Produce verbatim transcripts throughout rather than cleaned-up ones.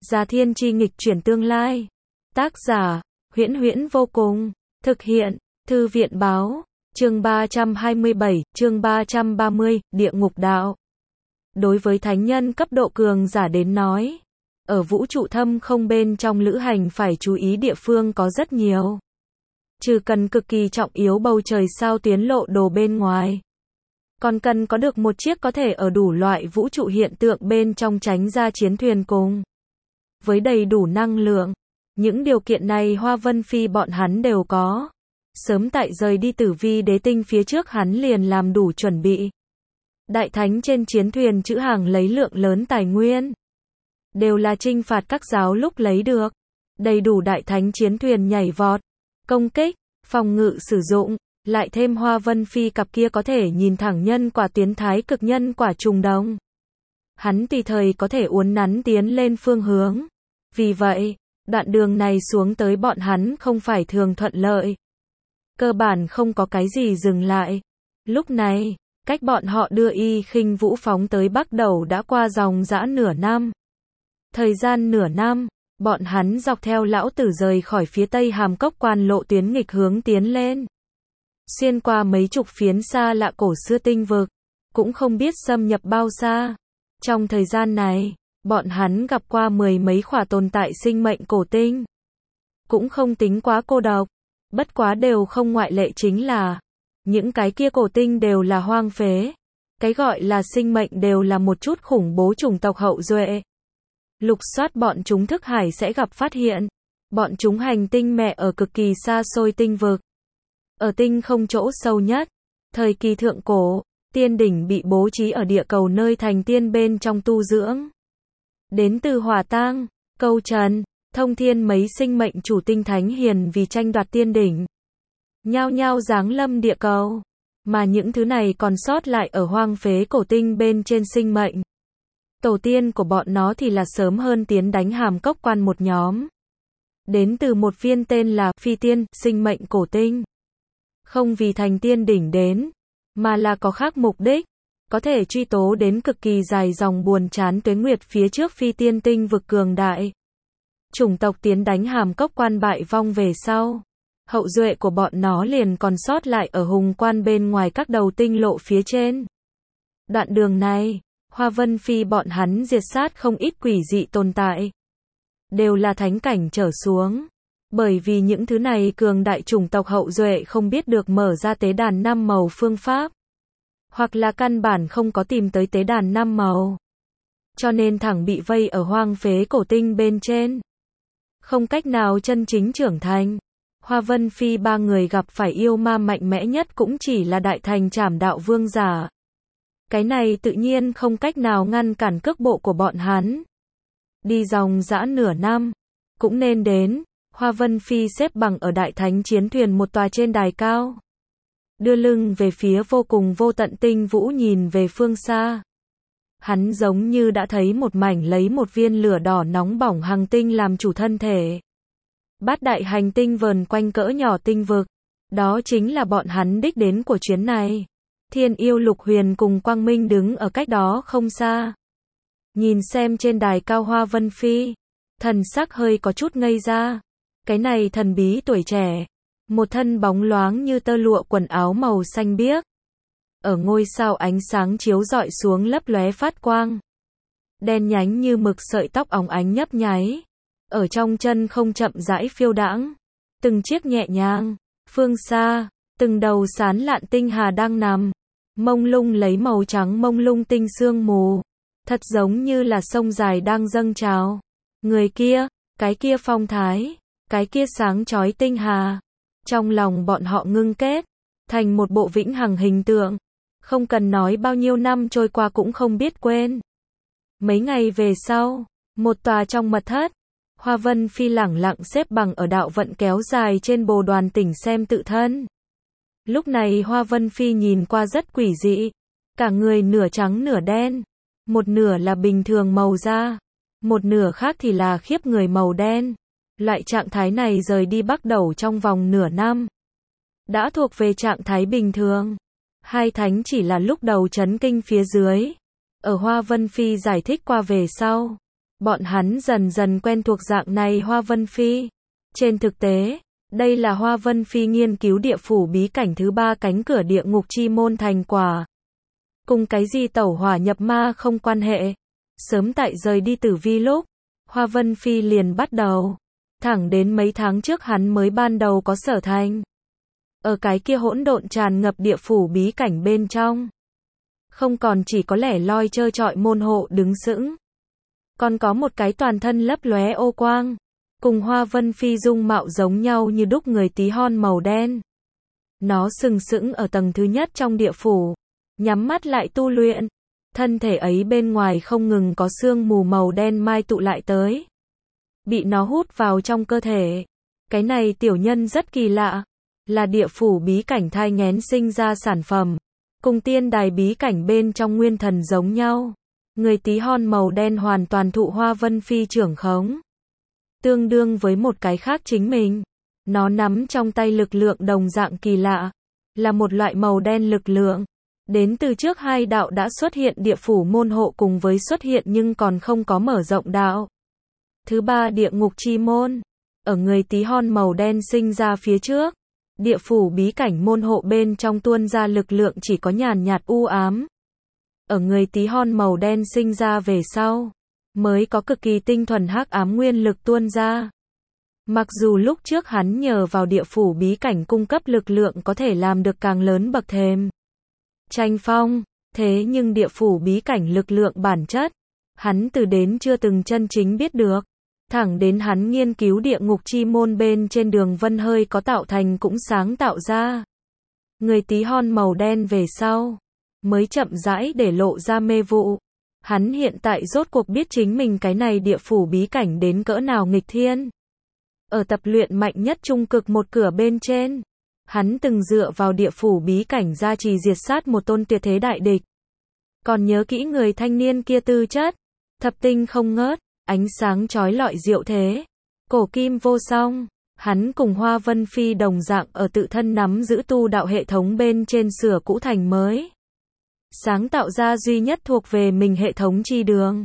Gia Thiên Chi nghịch chuyển tương lai. Tác giả, Huyễn Huyễn vô cùng. Thực hiện, Thư viện báo. Chương ba trăm hai mươi bảy, chương ba trăm ba mươi, Địa ngục đạo. Đối với thánh nhân cấp độ cường giả đến nói, ở vũ trụ thâm không bên trong lữ hành phải chú ý địa phương có rất nhiều. Trừ cần cực kỳ trọng yếu bầu trời sao tuyến lộ đồ bên ngoài, còn cần có được một chiếc có thể ở đủ loại vũ trụ hiện tượng bên trong tránh ra chiến thuyền cùng. Với đầy đủ năng lượng, những điều kiện này Hoa Vân Phi bọn hắn đều có. Sớm tại rời đi Tử Vi Đế Tinh phía trước hắn liền làm đủ chuẩn bị. Đại thánh trên chiến thuyền trữ hàng lấy lượng lớn tài nguyên, đều là trinh phạt các giáo lúc lấy được. Đầy đủ đại thánh chiến thuyền nhảy vọt, công kích, phòng ngự sử dụng, lại thêm Hoa Vân Phi cặp kia có thể nhìn thẳng nhân quả tiến thái cực nhân quả trùng đồng. Hắn tùy thời có thể uốn nắn tiến lên phương hướng. Vì vậy, đoạn đường này xuống tới bọn hắn không phải thường thuận lợi. Cơ bản không có cái gì dừng lại. Lúc này, cách bọn họ đưa y khinh vũ phóng tới Bắc Đầu đã qua dòng dã nửa năm. Thời gian nửa năm, bọn hắn dọc theo lão tử rời khỏi phía tây Hàm Cốc quan lộ tuyến nghịch hướng tiến lên. Xuyên qua mấy chục phiến xa lạ cổ xưa tinh vực, cũng không biết xâm nhập bao xa. Trong thời gian này, bọn hắn gặp qua mười mấy khỏa tồn tại sinh mệnh cổ tinh. Cũng không tính quá cô độc. Bất quá đều không ngoại lệ chính là, những cái kia cổ tinh đều là hoang phế. Cái gọi là sinh mệnh đều là một chút khủng bố chủng tộc hậu duệ. Lục soát bọn chúng thức hải sẽ gặp phát hiện. Bọn chúng hành tinh mẹ ở cực kỳ xa xôi tinh vực. Ở tinh không chỗ sâu nhất, thời kỳ thượng cổ, tiên đỉnh bị bố trí ở địa cầu nơi thành tiên bên trong tu dưỡng. Đến từ Hỏa Tang, Câu Trần, Thông Thiên mấy sinh mệnh chủ tinh thánh hiền vì tranh đoạt tiên đỉnh, nhao nhao giáng lâm địa cầu, mà những thứ này còn sót lại ở hoang phế cổ tinh bên trên sinh mệnh. Tổ tiên của bọn nó thì là sớm hơn tiến đánh Hàm Cốc quan một nhóm. Đến từ một viên tên là Phi Tiên, sinh mệnh cổ tinh. Không vì thành tiên đỉnh đến, mà là có khác mục đích, có thể truy tố đến cực kỳ dài dòng buồn chán tuế nguyệt phía trước Phi Tiên tinh vực cường đại. Chủng tộc tiến đánh Hàm Cốc quan bại vong về sau, hậu duệ của bọn nó liền còn sót lại ở hùng quan bên ngoài các đầu tinh lộ phía trên. Đoạn đường này, Hoa Vân Phi bọn hắn diệt sát không ít quỷ dị tồn tại, đều là thánh cảnh trở xuống. Bởi vì những thứ này cường đại chủng tộc hậu duệ không biết được mở ra tế đàn năm màu phương pháp, hoặc là căn bản không có tìm tới tế đàn năm màu, cho nên thẳng bị vây ở hoang phế cổ tinh bên trên, không cách nào chân chính trưởng thành. Hoa Vân Phi ba người gặp phải yêu ma mạnh mẽ nhất cũng chỉ là đại thành Trảm Đạo Vương giả. Cái này tự nhiên không cách nào ngăn cản cước bộ của bọn hắn. Đi dòng dã nửa năm, cũng nên đến. Hoa Vân Phi xếp bằng ở đại thánh chiến thuyền một tòa trên đài cao, đưa lưng về phía vô cùng vô tận tinh vũ nhìn về phương xa. Hắn giống như đã thấy một mảnh lấy một viên lửa đỏ nóng bỏng hành tinh làm chủ thân thể. Bát đại hành tinh vờn quanh cỡ nhỏ tinh vực, đó chính là bọn hắn đích đến của chuyến này. Thiên Yêu Lục Huyền cùng Quang Minh đứng ở cách đó không xa, nhìn xem trên đài cao Hoa Vân Phi, thần sắc hơi có chút ngây ra. Cái này thần bí tuổi trẻ, một thân bóng loáng như tơ lụa quần áo màu xanh biếc, ở ngôi sao ánh sáng chiếu rọi xuống lấp lóe phát quang. Đen nhánh như mực sợi tóc óng ánh nhấp nháy, ở trong chân không chậm rãi phiêu đãng, từng chiếc nhẹ nhàng. Phương xa, từng đầu sán lạn tinh hà đang nằm, mông lung lấy màu trắng mông lung tinh sương mù, thật giống như là sông dài đang dâng trào. Người kia, cái kia phong thái, cái kia sáng chói tinh hà, trong lòng bọn họ ngưng kết thành một bộ vĩnh hằng hình tượng, không cần nói bao nhiêu năm trôi qua cũng không biết quên. Mấy ngày về sau, một tòa trong mật thất, Hoa Vân Phi lẳng lặng xếp bằng ở đạo vận kéo dài trên bồ đoàn tỉnh xem tự thân. Lúc này Hoa Vân Phi nhìn qua rất quỷ dị, cả người nửa trắng nửa đen, một nửa là bình thường màu da, một nửa khác thì là khiếp người màu đen. Loại trạng thái này rời đi Bắc Đầu trong vòng nửa năm, đã thuộc về trạng thái bình thường. Hai thánh chỉ là lúc đầu chấn kinh phía dưới. Ở Hoa Vân Phi giải thích qua về sau, Bọn hắn dần dần quen thuộc dạng này Hoa Vân Phi. Trên thực tế, đây là Hoa Vân Phi nghiên cứu địa phủ bí cảnh thứ ba cánh cửa địa ngục chi môn thành quả. Cùng cái gì tẩu hỏa nhập ma không quan hệ. Sớm tại rời đi Tử Vi lúc, Hoa Vân Phi liền bắt đầu. Thẳng đến mấy tháng trước hắn mới ban đầu có sở thành. Ở cái kia hỗn độn tràn ngập địa phủ bí cảnh bên trong. Không còn chỉ có lẻ loi trơ trọi môn hộ đứng sững. Còn có một cái toàn thân lấp lóe ô quang. Cùng Hoa Vân Phi dung mạo giống nhau như đúc người tí hon màu đen. Nó sừng sững ở tầng thứ nhất trong địa phủ. Nhắm mắt lại tu luyện. Thân thể ấy bên ngoài không ngừng có sương mù màu đen mai tụ lại tới. Bị nó hút vào trong cơ thể. Cái này tiểu nhân rất kỳ lạ. Là địa phủ bí cảnh thai nghén sinh ra sản phẩm. Cùng tiên đài bí cảnh bên trong nguyên thần giống nhau. Người tí hon màu đen hoàn toàn thụ Hoa Vân Phi trưởng khống. Tương đương với một cái khác chính mình. Nó nắm trong tay lực lượng đồng dạng kỳ lạ. Là một loại màu đen lực lượng. Đến từ trước hai đạo đã xuất hiện địa phủ môn hộ cùng với xuất hiện nhưng còn không có mở rộng đạo. Thứ ba địa ngục chi môn. Ở người tí hon màu đen sinh ra phía trước. Địa phủ bí cảnh môn hộ bên trong tuôn ra lực lượng chỉ có nhàn nhạt u ám. Ở người tí hon màu đen sinh ra về sau. Mới có cực kỳ tinh thuần hắc ám nguyên lực tuôn ra. Mặc dù lúc trước hắn nhờ vào địa phủ bí cảnh cung cấp lực lượng có thể làm được càng lớn bậc thềm. Tranh phong, thế nhưng địa phủ bí cảnh lực lượng bản chất. Hắn từ đến chưa từng chân chính biết được. Thẳng đến hắn nghiên cứu địa ngục chi môn bên trên đường vân hơi có tạo thành cũng sáng tạo ra. Người tí hon màu đen về sau. Mới chậm rãi để lộ ra mê vụ. Hắn hiện tại rốt cuộc biết chính mình cái này địa phủ bí cảnh đến cỡ nào nghịch thiên. Ở tập luyện mạnh nhất trung cực một cửa bên trên. Hắn từng dựa vào địa phủ bí cảnh gia trì diệt sát một tôn tuyệt thế đại địch. Còn nhớ kỹ người thanh niên kia tư chất. Thập tinh không ngớt. Ánh sáng chói lọi diệu thế. Cổ kim vô song. Hắn cùng Hoa Vân Phi đồng dạng ở tự thân nắm giữ tu đạo hệ thống bên trên sửa cũ thành mới. Sáng tạo ra duy nhất thuộc về mình hệ thống chi đường.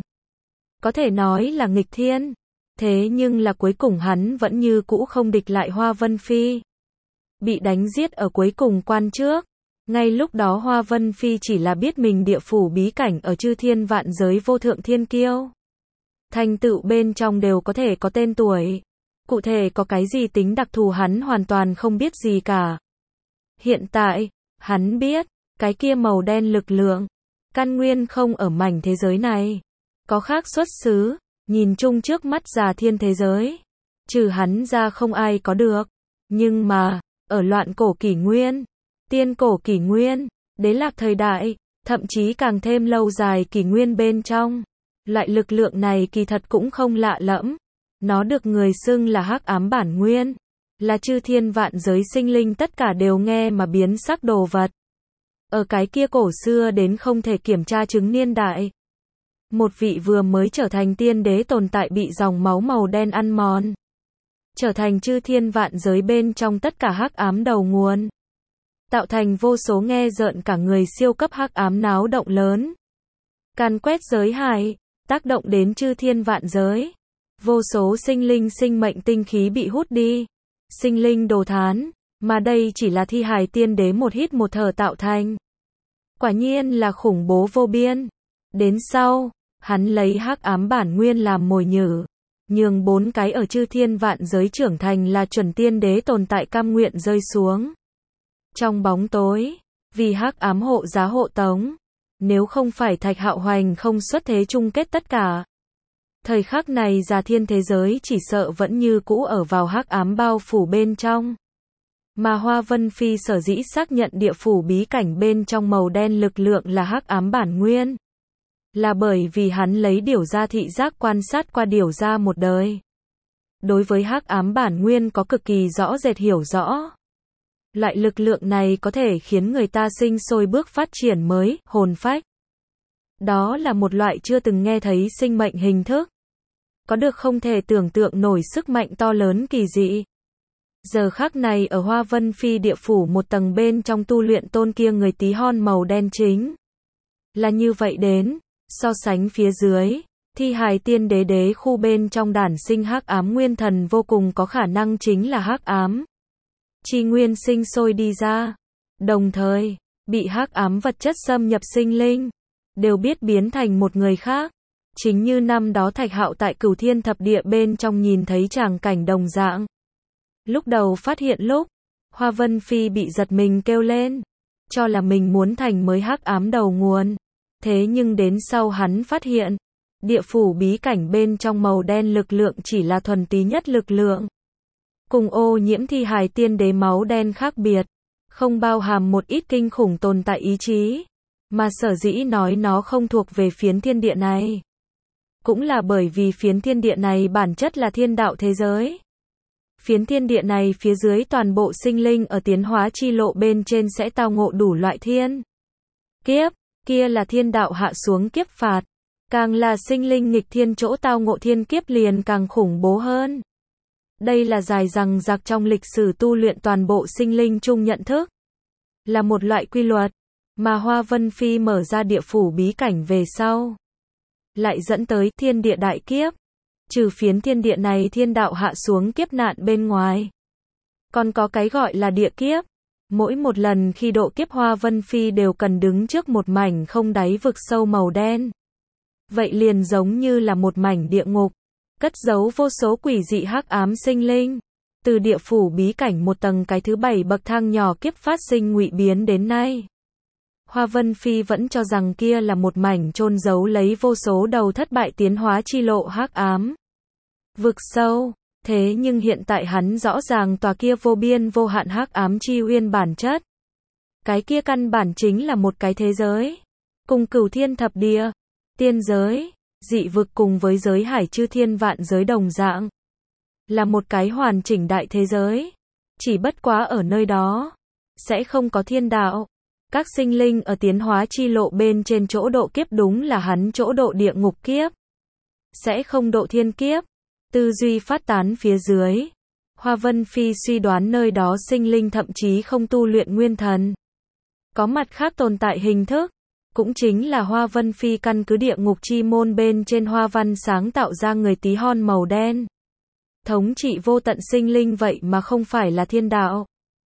Có thể nói là nghịch thiên. Thế nhưng là cuối cùng hắn vẫn như cũ không địch lại Hoa Vân Phi. Bị đánh giết ở cuối cùng quan trước. Ngay lúc đó Hoa Vân Phi chỉ là biết mình địa phủ bí cảnh ở chư thiên vạn giới vô thượng thiên kiêu. Thành tựu bên trong đều có thể có tên tuổi. Cụ thể có cái gì tính đặc thù hắn hoàn toàn không biết gì cả. Hiện tại, hắn biết, cái kia màu đen lực lượng, căn nguyên không ở mảnh thế giới này. Có khác xuất xứ, nhìn chung trước mắt già thiên thế giới. Trừ hắn ra không ai có được. Nhưng mà, ở loạn cổ kỷ nguyên, tiên cổ kỷ nguyên, đế lạc thời đại, thậm chí càng thêm lâu dài kỷ nguyên bên trong. Loại lực lượng này kỳ thật cũng không lạ lẫm. Nó được người xưng là hắc ám bản nguyên. Là chư thiên vạn giới sinh linh tất cả đều nghe mà biến sắc đồ vật. Ở cái kia cổ xưa đến không thể kiểm tra chứng niên đại. Một vị vừa mới trở thành tiên đế tồn tại bị dòng máu màu đen ăn mòn. Trở thành chư thiên vạn giới bên trong tất cả hắc ám đầu nguồn. Tạo thành vô số nghe rợn cả người siêu cấp hắc ám náo động lớn. Càn quét giới hải, tác động đến chư thiên vạn giới. Vô số sinh linh sinh mệnh tinh khí bị hút đi. Sinh linh đồ thán, mà đây chỉ là thi hài tiên đế một hít một thở tạo thành. Quả nhiên là khủng bố vô biên. Đến sau, hắn lấy hắc ám bản nguyên làm mồi nhử. Nhường bốn cái ở chư thiên vạn giới trưởng thành là chuẩn tiên đế tồn tại cam nguyện rơi xuống. Trong bóng tối, vì hắc ám hộ giá hộ tống. Nếu không phải Thạch Hạo Hoành không xuất thế chung kết tất cả. Thời khắc này già thiên thế giới chỉ sợ vẫn như cũ ở vào hắc ám bao phủ bên trong. Mà Hoa Vân Phi sở dĩ xác nhận địa phủ bí cảnh bên trong màu đen lực lượng là hắc ám bản nguyên. Là bởi vì hắn lấy điều ra thị giác quan sát qua điều ra một đời. Đối với hắc ám bản nguyên có cực kỳ rõ rệt hiểu rõ. Loại lực lượng này có thể khiến người ta sinh sôi bước phát triển mới, hồn phách. Đó là một loại chưa từng nghe thấy sinh mệnh hình thức. Có được không thể tưởng tượng nổi sức mạnh to lớn kỳ dị. Giờ khắc này ở Hoa Vân Phi địa phủ một tầng bên trong tu luyện tôn kia người tí hon màu đen chính. Là như vậy đến, so sánh phía dưới, Thi hài tiên đế đế khu bên trong đản sinh hắc ám nguyên thần vô cùng có khả năng chính là hắc ám chi nguyên sinh sôi đi ra. Đồng thời, bị hắc ám vật chất xâm nhập sinh linh, đều biết biến thành một người khác. Chính như năm đó Thạch Hạo tại Cửu Thiên Thập Địa bên trong nhìn thấy tràng cảnh đồng dạng. Lúc đầu phát hiện lúc, Hoa Vân Phi bị giật mình kêu lên, cho là mình muốn thành mới hắc ám đầu nguồn. Thế nhưng đến sau hắn phát hiện, địa phủ bí cảnh bên trong màu đen lực lượng chỉ là thuần túy nhất lực lượng. Cùng ô nhiễm thi hài tiên đế máu đen khác biệt, không bao hàm một ít kinh khủng tồn tại ý chí, mà sở dĩ nói nó không thuộc về phiến thiên địa này. Cũng là bởi vì phiến thiên địa này bản chất là thiên đạo thế giới. Phiến thiên địa này phía dưới toàn bộ sinh linh ở tiến hóa chi lộ bên trên sẽ tao ngộ đủ loại thiên kiếp, kia là thiên đạo hạ xuống kiếp phạt. Càng là sinh linh nghịch thiên chỗ tao ngộ thiên kiếp liền càng khủng bố hơn. Đây là dài rằng rạc trong lịch sử tu luyện toàn bộ sinh linh chung nhận thức. Là một loại quy luật, mà Hoa Vân Phi mở ra địa phủ bí cảnh về sau. Lại dẫn tới thiên địa đại kiếp. Trừ phiến thiên địa này thiên đạo hạ xuống kiếp nạn bên ngoài. Còn có cái gọi là địa kiếp. Mỗi một lần khi độ kiếp Hoa Vân Phi đều cần đứng trước một mảnh không đáy vực sâu màu đen. Vậy liền giống như là một mảnh địa ngục, cất giấu vô số quỷ dị hắc ám sinh linh. Từ địa phủ bí cảnh một tầng cái thứ bảy bậc thang nhỏ kiếp phát sinh ngụy biến đến nay. Hoa Vân Phi vẫn cho rằng kia là một mảnh chôn giấu lấy vô số đầu thất bại tiến hóa chi lộ hắc ám. Vực sâu, thế nhưng hiện tại hắn rõ ràng tòa kia vô biên vô hạn hắc ám chi uyên bản chất. Cái kia căn bản chính là một cái thế giới. Cùng Cửu Thiên Thập Địa, tiên giới, dị vực cùng với giới hải chư thiên vạn giới đồng dạng. Là một cái hoàn chỉnh đại thế giới. Chỉ bất quá ở nơi đó, sẽ không có thiên đạo. Các sinh linh ở tiến hóa chi lộ bên trên chỗ độ kiếp đúng là hắn chỗ độ địa ngục kiếp. Sẽ không độ thiên kiếp. Tư duy phát tán phía dưới. Hoa Vân Phi suy đoán nơi đó sinh linh thậm chí không tu luyện nguyên thần. Có mặt khác tồn tại hình thức. Cũng chính là Hoa Vân Phi căn cứ địa ngục chi môn bên trên hoa văn sáng tạo ra người tí hon màu đen. Thống trị vô tận sinh linh vậy mà không phải là thiên đạo.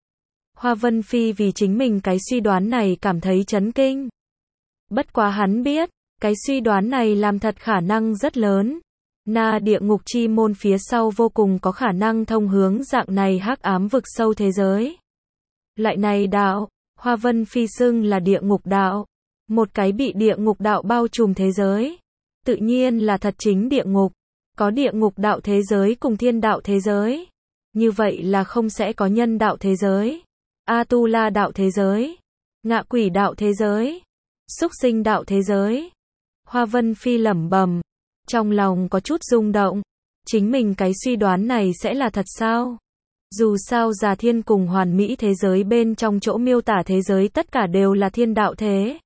Hoa Vân Phi vì chính mình cái suy đoán này cảm thấy chấn kinh. Bất quá hắn biết, cái suy đoán này làm thật khả năng rất lớn. Na địa ngục chi môn phía sau vô cùng có khả năng thông hướng dạng này hắc ám vực sâu thế giới. Loại này đạo, Hoa Vân Phi xưng là địa ngục đạo. Một cái bị địa ngục đạo bao trùm thế giới. Tự nhiên là thật chính địa ngục. Có địa ngục đạo thế giới cùng thiên đạo thế giới. Như vậy là không sẽ có nhân đạo thế giới. Atula đạo thế giới. Ngạ quỷ đạo thế giới. Súc sinh đạo thế giới. Hoa Vân Phi lẩm bẩm. Trong lòng có chút rung động. Chính mình cái suy đoán này sẽ là thật sao? Dù sao Già Thiên cùng hoàn mỹ thế giới bên trong chỗ miêu tả thế giới tất cả đều là thiên đạo thế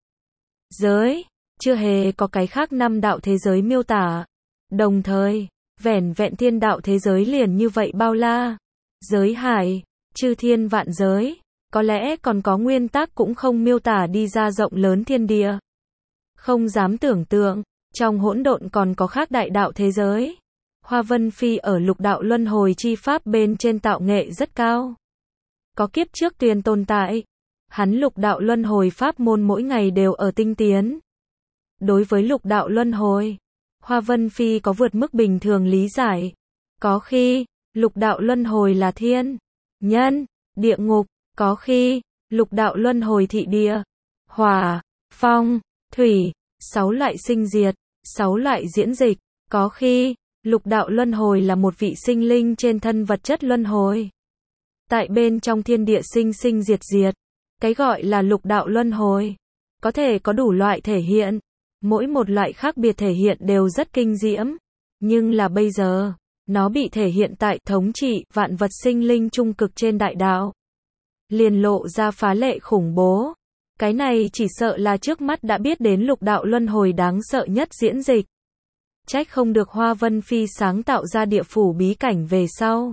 giới, chưa hề có cái khác năm đạo thế giới miêu tả. Đồng thời, vẻn vẹn thiên đạo thế giới liền như vậy bao la. Giới hải, chư thiên vạn giới, có lẽ còn có nguyên tắc cũng không miêu tả đi ra rộng lớn thiên địa. Không dám tưởng tượng, trong hỗn độn còn có khác đại đạo thế giới. Hoa Vân Phi ở lục đạo luân hồi chi pháp bên trên tạo nghệ rất cao. Có kiếp trước tuyền tồn tại. Hắn lục đạo luân hồi pháp môn mỗi ngày đều ở tinh tiến. Đối với lục đạo luân hồi, Hoa Vân Phi có vượt mức bình thường lý giải. Có khi, lục đạo luân hồi là thiên, nhân, địa ngục. Có khi, lục đạo luân hồi thị địa, hỏa, phong, thủy, sáu loại sinh diệt, sáu loại diễn dịch. Có khi, lục đạo luân hồi là một vị sinh linh trên thân vật chất luân hồi. Tại bên trong thiên địa sinh sinh diệt diệt. Cái gọi là lục đạo luân hồi, có thể có đủ loại thể hiện. Mỗi một loại khác biệt thể hiện đều rất kinh diễm. Nhưng là bây giờ, nó bị thể hiện tại thống trị vạn vật sinh linh trung cực trên đại đạo. Liền lộ ra phá lệ khủng bố. Cái này chỉ sợ là trước mắt đã biết đến lục đạo luân hồi đáng sợ nhất diễn dịch. Trách không được Hoa Vân Phi sáng tạo ra địa phủ bí cảnh về sau.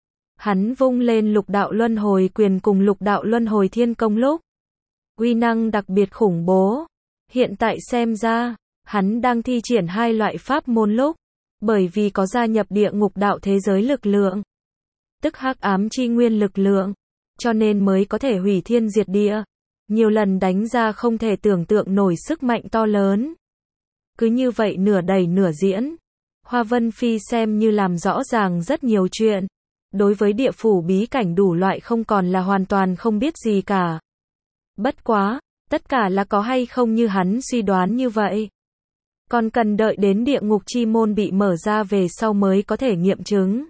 Hắn vung lên lục đạo luân hồi quyền cùng lục đạo luân hồi thiên công lúc. Uy năng đặc biệt khủng bố. Hiện tại xem ra, Hắn đang thi triển hai loại pháp môn lúc, bởi vì có gia nhập địa ngục đạo thế giới lực lượng, tức hắc ám chi nguyên lực lượng, cho nên mới có thể hủy thiên diệt địa, nhiều lần đánh ra không thể tưởng tượng nổi sức mạnh to lớn. Cứ như vậy nửa đẩy nửa diễn, Hoa Vân Phi xem như làm rõ ràng rất nhiều chuyện. Đối với địa phủ bí cảnh đủ loại không còn là hoàn toàn không biết gì cả. Bất quá, tất cả là có hay không như hắn suy đoán như vậy. Còn cần đợi đến địa ngục chi môn bị mở ra về sau mới có thể nghiệm chứng.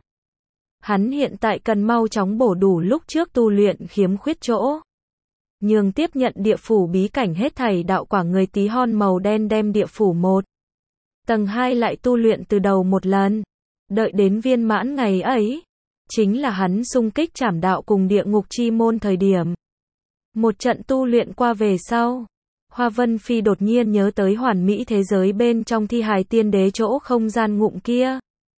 Hắn hiện tại cần mau chóng bổ đủ lúc trước tu luyện khiếm khuyết chỗ. Nhường tiếp nhận địa phủ bí cảnh hết thảy đạo quả người tí hon màu đen đem địa phủ một. Tầng hai lại tu luyện từ đầu một lần. Đợi đến viên mãn ngày ấy, chính là hắn xung kích trảm đạo cùng địa ngục chi môn thời điểm. Một trận tu luyện qua về sau, Hoa Vân Phi đột nhiên nhớ tới hoàn mỹ thế giới bên trong thi hài tiên đế chỗ không gian ngụm kia.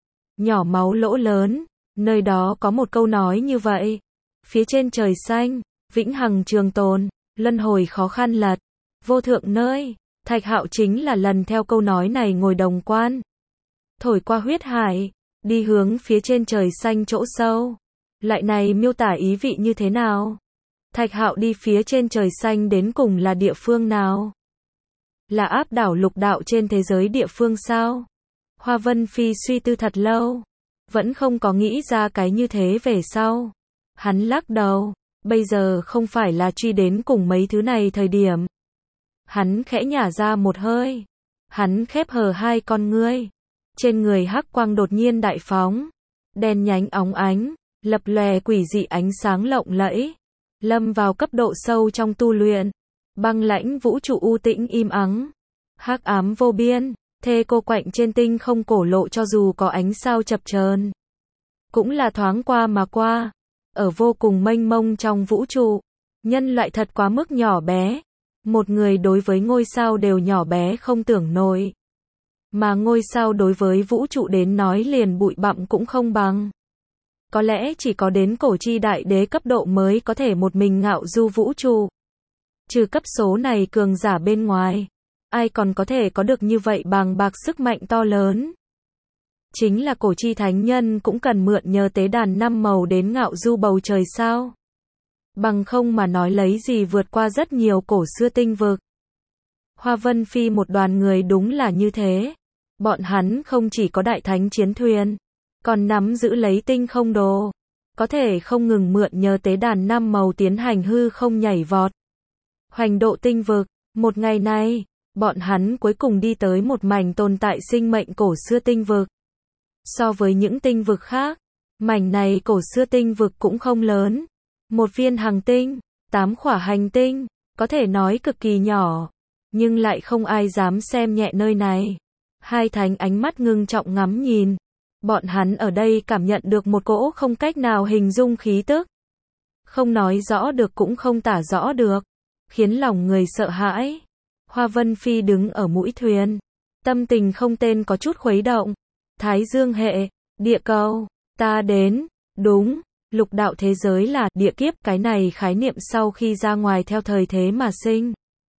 Nhỏ máu lỗ lớn, nơi đó có một câu nói như vậy. Phía trên trời xanh, vĩnh hằng trường tồn, luân hồi khó khăn lật, vô thượng nơi. Thạch Hạo chính là lần theo câu nói này ngồi đồng quan. Thổi qua huyết hải, đi hướng phía trên trời xanh chỗ sâu. Lại này miêu tả ý vị như thế nào? Thạch Hạo đi phía trên trời xanh đến cùng là địa phương nào? Là áp đảo lục đạo trên thế giới địa phương sao? Hoa Vân Phi suy tư thật lâu, vẫn không có nghĩ ra cái như thế về sau. Hắn lắc đầu, bây giờ không phải là truy đến cùng mấy thứ này thời điểm. Hắn khẽ nhả ra một hơi. Hắn khép hờ hai con ngươi. Trên người hắc quang đột nhiên đại phóng. Đen nhánh óng ánh, lập lòe quỷ dị ánh sáng lộng lẫy. Lâm vào cấp độ sâu trong tu luyện. Băng lãnh vũ trụ u tĩnh im ắng. Hắc ám vô biên, thê cô quạnh trên tinh không cổ lộ cho dù có ánh sao chập chờn. Cũng là thoáng qua mà qua. Ở vô cùng mênh mông trong vũ trụ. Nhân loại thật quá mức nhỏ bé. Một người đối với ngôi sao đều nhỏ bé không tưởng nổi. Mà ngôi sao đối với vũ trụ đến nói liền bụi bặm cũng không bằng. Có lẽ chỉ có đến cổ chi đại đế cấp độ mới có thể một mình ngạo du vũ trụ. Trừ cấp số này cường giả bên ngoài, ai còn có thể có được như vậy bàng bạc sức mạnh to lớn. Chính là cổ chi thánh nhân cũng cần mượn nhờ tế đàn năm màu đến ngạo du bầu trời sao. Bằng không mà nói lấy gì vượt qua rất nhiều cổ xưa tinh vực. Hoa Vân Phi một đoàn người đúng là như thế. Bọn hắn không chỉ có đại thánh chiến thuyền, còn nắm giữ lấy tinh không đồ. Có thể không ngừng mượn nhờ tế đàn năm màu tiến hành hư không nhảy vọt. Hoành độ tinh vực. Một ngày này, bọn hắn cuối cùng đi tới một mảnh tồn tại sinh mệnh cổ xưa tinh vực. So với những tinh vực khác, mảnh này cổ xưa tinh vực cũng không lớn. Một viên hành tinh, tám khỏa hành tinh, có thể nói cực kỳ nhỏ, nhưng lại không ai dám xem nhẹ nơi này. Hai thánh ánh mắt ngưng trọng ngắm nhìn. Bọn hắn ở đây cảm nhận được một cỗ không cách nào hình dung khí tức. Không nói rõ được cũng không tả rõ được, khiến lòng người sợ hãi. Hoa Vân Phi đứng ở mũi thuyền, tâm tình không tên có chút khuấy động. Thái Dương hệ, địa cầu, ta đến, đúng. Lục đạo thế giới là địa kiếp, cái này khái niệm sau khi ra ngoài theo thời thế mà sinh.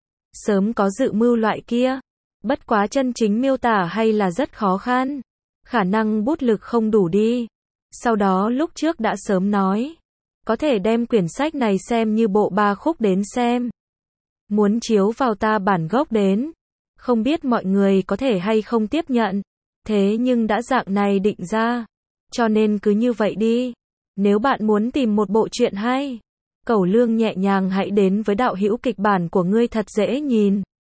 Sớm có dự mưu loại kia. Bất quá chân chính miêu tả hay là rất khó khăn. Khả năng bút lực không đủ đi. Sau đó lúc trước đã sớm nói. Có thể đem quyển sách này xem như bộ ba khúc đến xem. Muốn chiếu vào ta bản gốc đến. Không biết mọi người có thể hay không tiếp nhận. Thế nhưng đã dạng này định ra. Cho nên cứ như vậy đi. Nếu bạn muốn tìm một bộ truyện hay, Cẩu Lương nhẹ nhàng hãy đến với đạo hữu kịch bản của ngươi thật dễ nhìn.